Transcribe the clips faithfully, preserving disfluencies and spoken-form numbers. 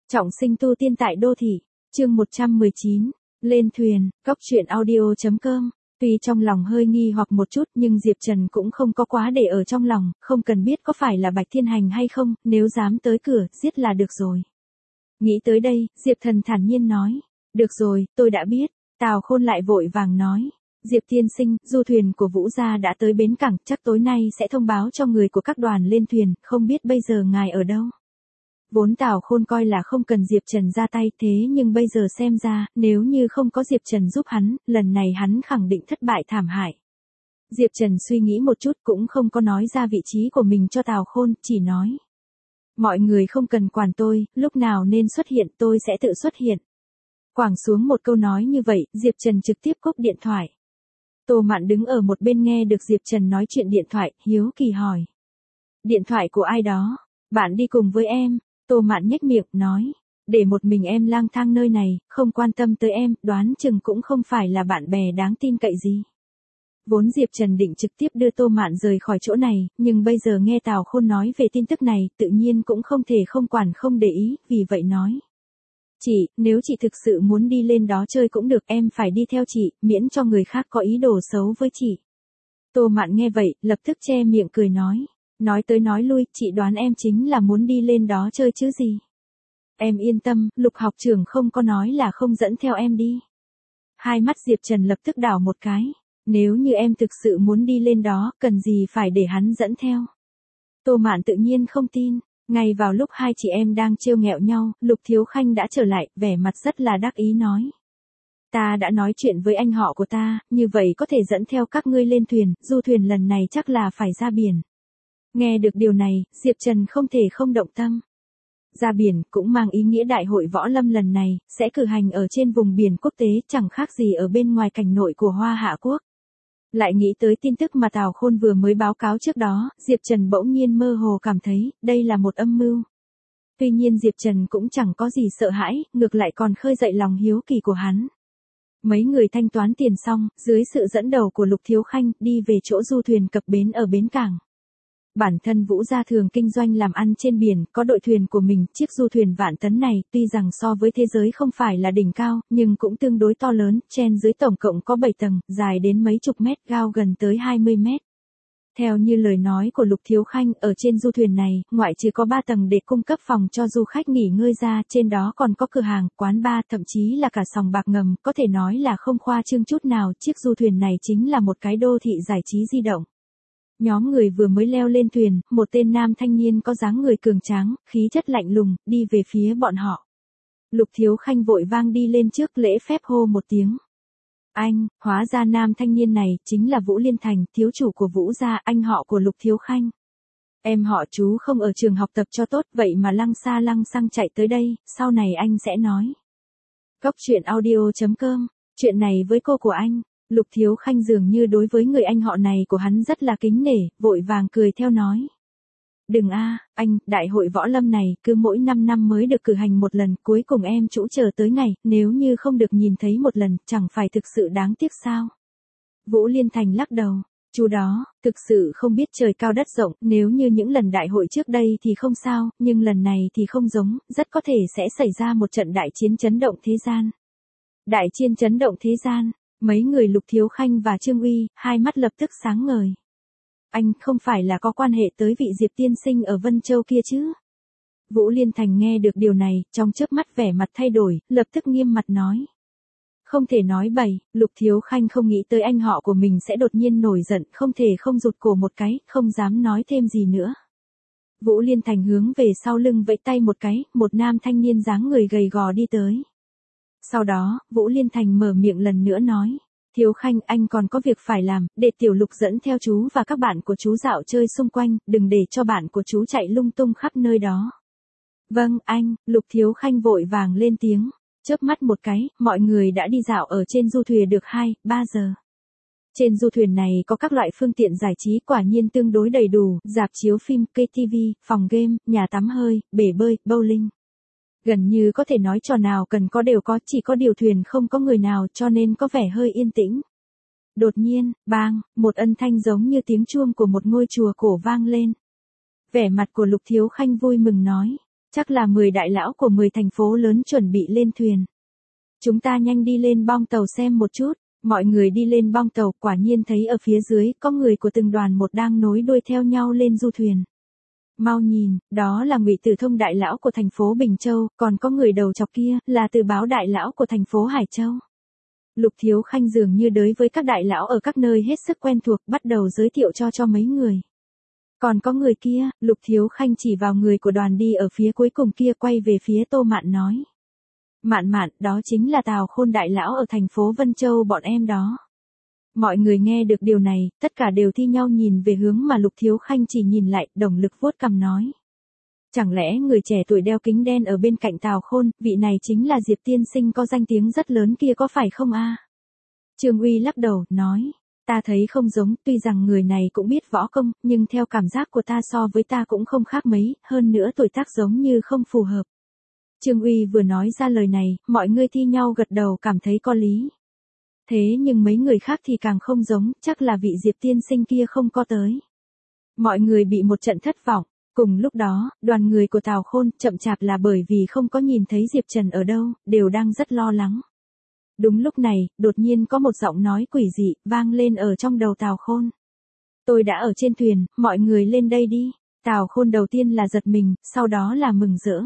Trọng sinh tu tiên tại đô thị, chương một trăm mười chín, lên thuyền, cóc truyện audio chấm com. Tuy trong lòng hơi nghi hoặc một chút nhưng Diệp Trần cũng không có quá để ở trong lòng, không cần biết có phải là Bạch Thiên Hành hay không, nếu dám tới cửa, giết là được rồi. Nghĩ tới đây, Diệp Thần thản nhiên nói, được rồi, tôi đã biết. Tào Khôn lại vội vàng nói, Diệp tiên sinh, du thuyền của Vũ gia đã tới bến cảng, chắc tối nay sẽ thông báo cho người của các đoàn lên thuyền, không biết bây giờ ngài ở đâu. Vốn Tào Khôn coi là không cần Diệp Trần ra tay, thế nhưng bây giờ xem ra, nếu như không có Diệp Trần giúp hắn, lần này hắn khẳng định thất bại thảm hại. Diệp Trần suy nghĩ một chút cũng không có nói ra vị trí của mình cho Tào Khôn, chỉ nói. Mọi người không cần quản tôi, lúc nào nên xuất hiện tôi sẽ tự xuất hiện. Quẳng xuống một câu nói như vậy, Diệp Trần trực tiếp cúp điện thoại. Tô Mạn đứng ở một bên nghe được Diệp Trần nói chuyện điện thoại, hiếu kỳ hỏi. Điện thoại của ai đó? Bạn đi cùng với em. Tô Mạn nhếch miệng, nói. Để một mình em lang thang nơi này, không quan tâm tới em, đoán chừng cũng không phải là bạn bè đáng tin cậy gì. Vốn Diệp Trần định trực tiếp đưa Tô Mạn rời khỏi chỗ này, nhưng bây giờ nghe Tào Khôn nói về tin tức này, tự nhiên cũng không thể không quản không để ý, vì vậy nói. Chị, nếu chị thực sự muốn đi lên đó chơi cũng được, em phải đi theo chị, miễn cho người khác có ý đồ xấu với chị. Tô Mạn nghe vậy, lập tức che miệng cười nói. Nói tới nói lui, chị đoán em chính là muốn đi lên đó chơi chứ gì. Em yên tâm, Lục học trưởng không có nói là không dẫn theo em đi. Hai mắt Diệp Trần lập tức đảo một cái. Nếu như em thực sự muốn đi lên đó, cần gì phải để hắn dẫn theo. Tô Mạn tự nhiên không tin. Ngay vào lúc hai chị em đang trêu nghẹo nhau, Lục Thiếu Khanh đã trở lại, vẻ mặt rất là đắc ý nói. Ta đã nói chuyện với anh họ của ta, như vậy có thể dẫn theo các ngươi lên thuyền, du thuyền lần này chắc là phải ra biển. Nghe được điều này, Diệp Trần không thể không động tâm. Ra biển cũng mang ý nghĩa đại hội võ lâm lần này, sẽ cử hành ở trên vùng biển quốc tế, chẳng khác gì ở bên ngoài cảnh nội của Hoa Hạ Quốc. Lại nghĩ tới tin tức mà Tào Khôn vừa mới báo cáo trước đó, Diệp Trần bỗng nhiên mơ hồ cảm thấy, đây là một âm mưu. Tuy nhiên Diệp Trần cũng chẳng có gì sợ hãi, ngược lại còn khơi dậy lòng hiếu kỳ của hắn. Mấy người thanh toán tiền xong, dưới sự dẫn đầu của Lục Thiếu Khanh, đi về chỗ du thuyền cập bến ở bến cảng. Bản thân Vũ gia thường kinh doanh làm ăn trên biển, có đội thuyền của mình, chiếc du thuyền vạn tấn này, tuy rằng so với thế giới không phải là đỉnh cao, nhưng cũng tương đối to lớn, trên dưới tổng cộng có bảy tầng, dài đến mấy chục mét, cao gần tới hai mươi mét. Theo như lời nói của Lục Thiếu Khanh, ở trên du thuyền này, ngoại trừ có ba tầng để cung cấp phòng cho du khách nghỉ ngơi ra, trên đó còn có cửa hàng, quán bar, thậm chí là cả sòng bạc ngầm, có thể nói là không khoa trương chút nào, chiếc du thuyền này chính là một cái đô thị giải trí di động. Nhóm người vừa mới leo lên thuyền, một tên nam thanh niên có dáng người cường tráng, khí chất lạnh lùng, đi về phía bọn họ. Lục Thiếu Khanh vội vang đi lên trước lễ phép hô một tiếng. Anh, hóa ra nam thanh niên này, chính là Vũ Liên Thành, thiếu chủ của Vũ gia, anh họ của Lục Thiếu Khanh. Em họ chú không ở trường học tập cho tốt, vậy mà lăng xa lăng xăng chạy tới đây, sau này anh sẽ nói. Cóc truyện audio chấm com, chuyện này với cô của anh. Lục Thiếu Khanh dường như đối với người anh họ này của hắn rất là kính nể, vội vàng cười theo nói. Đừng a, anh, đại hội võ lâm này, cứ mỗi năm năm mới được cử hành một lần, cuối cùng em chủ chờ tới ngày, nếu như không được nhìn thấy một lần, chẳng phải thực sự đáng tiếc sao? Vũ Liên Thành lắc đầu, chú đó, thực sự không biết trời cao đất rộng, nếu như những lần đại hội trước đây thì không sao, nhưng lần này thì không giống, rất có thể sẽ xảy ra một trận đại chiến chấn động thế gian. Đại chiến chấn động thế gian. Mấy người Lục Thiếu Khanh và Trương Uy, hai mắt lập tức sáng ngời. Anh không phải là có quan hệ tới vị Diệp tiên sinh ở Vân Châu kia chứ? Vũ Liên Thành nghe được điều này, trong chớp mắt vẻ mặt thay đổi, lập tức nghiêm mặt nói. Không thể nói bậy, Lục Thiếu Khanh không nghĩ tới anh họ của mình sẽ đột nhiên nổi giận, không thể không rụt cổ một cái, không dám nói thêm gì nữa. Vũ Liên Thành hướng về sau lưng vẫy tay một cái, một nam thanh niên dáng người gầy gò đi tới. Sau đó, Vũ Liên Thành mở miệng lần nữa nói, Thiếu Khanh anh còn có việc phải làm, để Tiểu Lục dẫn theo chú và các bạn của chú dạo chơi xung quanh, đừng để cho bạn của chú chạy lung tung khắp nơi đó. Vâng, anh, Lục Thiếu Khanh vội vàng lên tiếng, chớp mắt một cái, mọi người đã đi dạo ở trên du thuyền được hai, ba giờ. Trên du thuyền này có các loại phương tiện giải trí quả nhiên tương đối đầy đủ, rạp chiếu phim, ca tê vê, phòng game, nhà tắm hơi, bể bơi, bowling. Gần như có thể nói trò nào cần có đều có, chỉ có điều thuyền không có người nào cho nên có vẻ hơi yên tĩnh. Đột nhiên, bang, một âm thanh giống như tiếng chuông của một ngôi chùa cổ vang lên. Vẻ mặt của Lục Thiếu Khanh vui mừng nói. Chắc là mười đại lão của mười thành phố lớn chuẩn bị lên thuyền. Chúng ta nhanh đi lên bong tàu xem một chút. Mọi người đi lên bong tàu, quả nhiên thấy ở phía dưới có người của từng đoàn một đang nối đuôi theo nhau lên du thuyền. Mau nhìn, đó là Ngụy Tử Thông đại lão của thành phố Bình Châu, còn có người đầu chọc kia là Từ Báo đại lão của thành phố Hải Châu. Lục Thiếu Khanh dường như đối với các đại lão ở các nơi hết sức quen thuộc, bắt đầu giới thiệu cho cho mấy người. Còn có người kia, Lục Thiếu Khanh chỉ vào người của đoàn đi ở phía cuối cùng kia, quay về phía Tô Mạn nói. Mạn Mạn, đó chính là Tào Khôn đại lão ở thành phố Vân Châu bọn em đó. Mọi người nghe được điều này, tất cả đều thi nhau nhìn về hướng mà Lục Thiếu Khanh chỉ nhìn lại, đồng lực vuốt cằm nói. Chẳng lẽ người trẻ tuổi đeo kính đen ở bên cạnh Tào Khôn, vị này chính là Diệp tiên sinh có danh tiếng rất lớn kia có phải không a? Trương Uy lắc đầu, nói. Ta thấy không giống, tuy rằng người này cũng biết võ công, nhưng theo cảm giác của ta so với ta cũng không khác mấy, hơn nữa tuổi tác giống như không phù hợp. Trương Uy vừa nói ra lời này, mọi người thi nhau gật đầu cảm thấy có lý. Thế nhưng mấy người khác thì càng không giống, chắc là vị Diệp tiên sinh kia không có tới. Mọi người bị một trận thất vọng. Cùng lúc đó, đoàn người của Tào Khôn chậm chạp là bởi vì không có nhìn thấy Diệp Trần ở đâu, đều đang rất lo lắng. Đúng lúc này, đột nhiên có một giọng nói quỷ dị vang lên ở trong đầu Tào Khôn. Tôi đã ở trên thuyền, mọi người lên đây đi. Tào Khôn đầu tiên là giật mình, sau đó là mừng rỡ.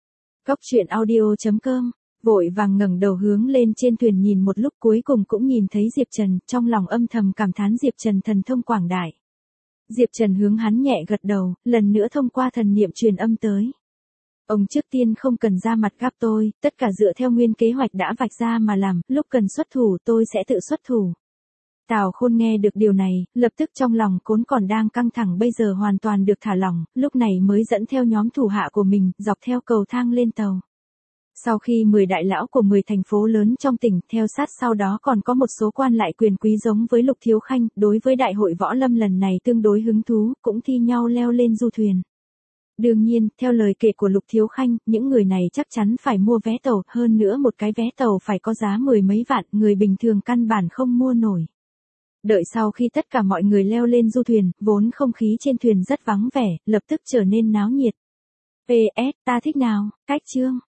Cốc truyện audio chấm com, vội vàng ngẩng đầu hướng lên trên thuyền nhìn một lúc, cuối cùng cũng nhìn thấy Diệp Trần, trong lòng âm thầm cảm thán Diệp Trần thần thông quảng đại. Diệp Trần hướng hắn nhẹ gật đầu, lần nữa thông qua thần niệm truyền âm tới. Ông trước tiên không cần ra mặt gáp tôi, tất cả dựa theo nguyên kế hoạch đã vạch ra mà làm, lúc cần xuất thủ tôi sẽ tự xuất thủ. Tào Khôn nghe được điều này, lập tức trong lòng cốn còn đang căng thẳng bây giờ hoàn toàn được thả lỏng, lúc này mới dẫn theo nhóm thủ hạ của mình, dọc theo cầu thang lên tàu. Sau khi mười đại lão của mười thành phố lớn trong tỉnh, theo sát sau đó còn có một số quan lại quyền quý giống với Lục Thiếu Khanh, đối với đại hội võ lâm lần này tương đối hứng thú, cũng thi nhau leo lên du thuyền. Đương nhiên, theo lời kể của Lục Thiếu Khanh, những người này chắc chắn phải mua vé tàu, hơn nữa một cái vé tàu phải có giá mười mấy vạn, người bình thường căn bản không mua nổi. Đợi sau khi tất cả mọi người leo lên du thuyền, vốn không khí trên thuyền rất vắng vẻ, lập tức trở nên náo nhiệt. pê ét, ta thích nào, cách chương.